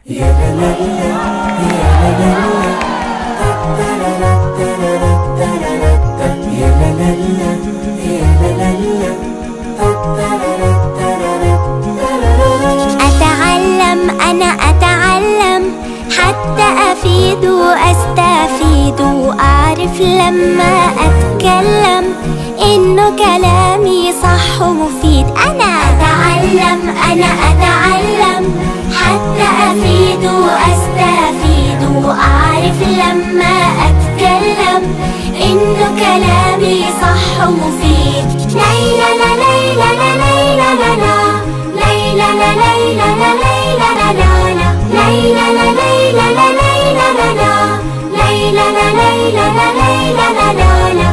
أنا أتعلم حتى أفيد وأستفيد وأعرف لما أتكلم إنه كلامي صح ومفيد. أنا أتعلم حتى أفيد وأستفيد وأعرف لما أتكلم إنه كلامي صح ومفيد. ليلى لا ليلى لا ليلى لا لا ليلى لا ليلى لا ليلى لا لا ليلى لا ليلى لا ليلى لا لا ليلى لا ليلى لا ليلى لا لا.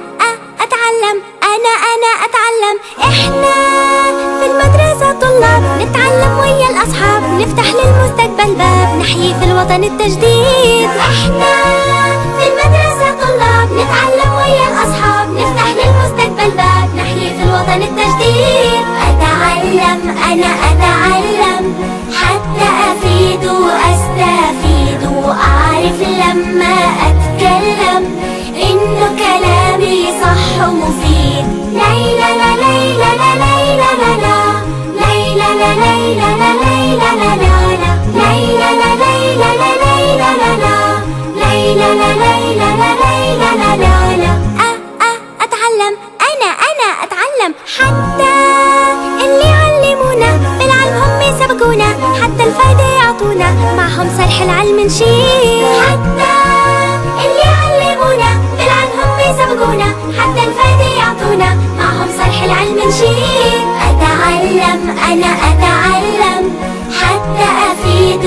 أتعلم أنا أتعلم. إحنا في المدرسة طلاب نتعلم ويا الأصحاب، نفتح للمستقبل باب نحيي في الوطن التجديد. إحنا في المدرسة طلاب نتعلم ويا الأصحاب، نفتح للمستقبل باب نحيي في الوطن التجديد. أتعلم أنا أتعلم حتى أفيد وأستفيد وأعرف لما أتكلم إنه كلامي صح ومفيد. ليلى لا ليلى لا ليلى لا لا ليلى لا ليلى لا ليلى لا لا ليلى لا ليلى لا ليلى لا لا ليلى لا ليلى لا ليلى لا لا. أتعلم أنا أتعلم حتى اللي علمونا بالعلم هم سبقونا، حتى الفايدة يعطونا معهم صرح العلم نشيل. حتى اللي علمونا بالعلم هم سبقونا، حتى الفايدة يعطونا معهم صرح العلم نشيل. أتعلم أنا أتعلم حتى أفيد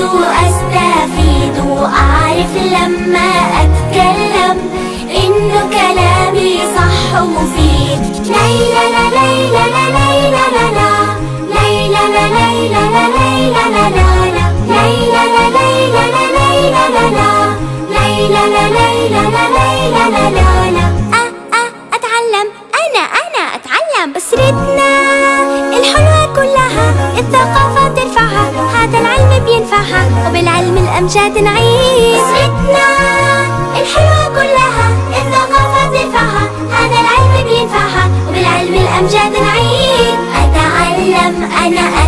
وأستفيد وأعرف لما أتكلم إنه كلامي صح ومفيد. ليلى لا ليلى لا ليلى لا لا ليلى لا ليلى لا ليلى لا لا ليلى لا ليلى لا ليلى لا لا ليلى لا ليلى لا ليلى لا لا. أتعلم أنا أتعلم. أسرتنا الحلوة كلها الثقافة ترفعها، هذا العلم بينفعها وبالعلم الأمجاد نعيش. أسرتنا الحلوة كلها الثقافة ترفعها، هذا العلم بينفعها وبالعلم الأمجاد نعيش. أتعلم أنا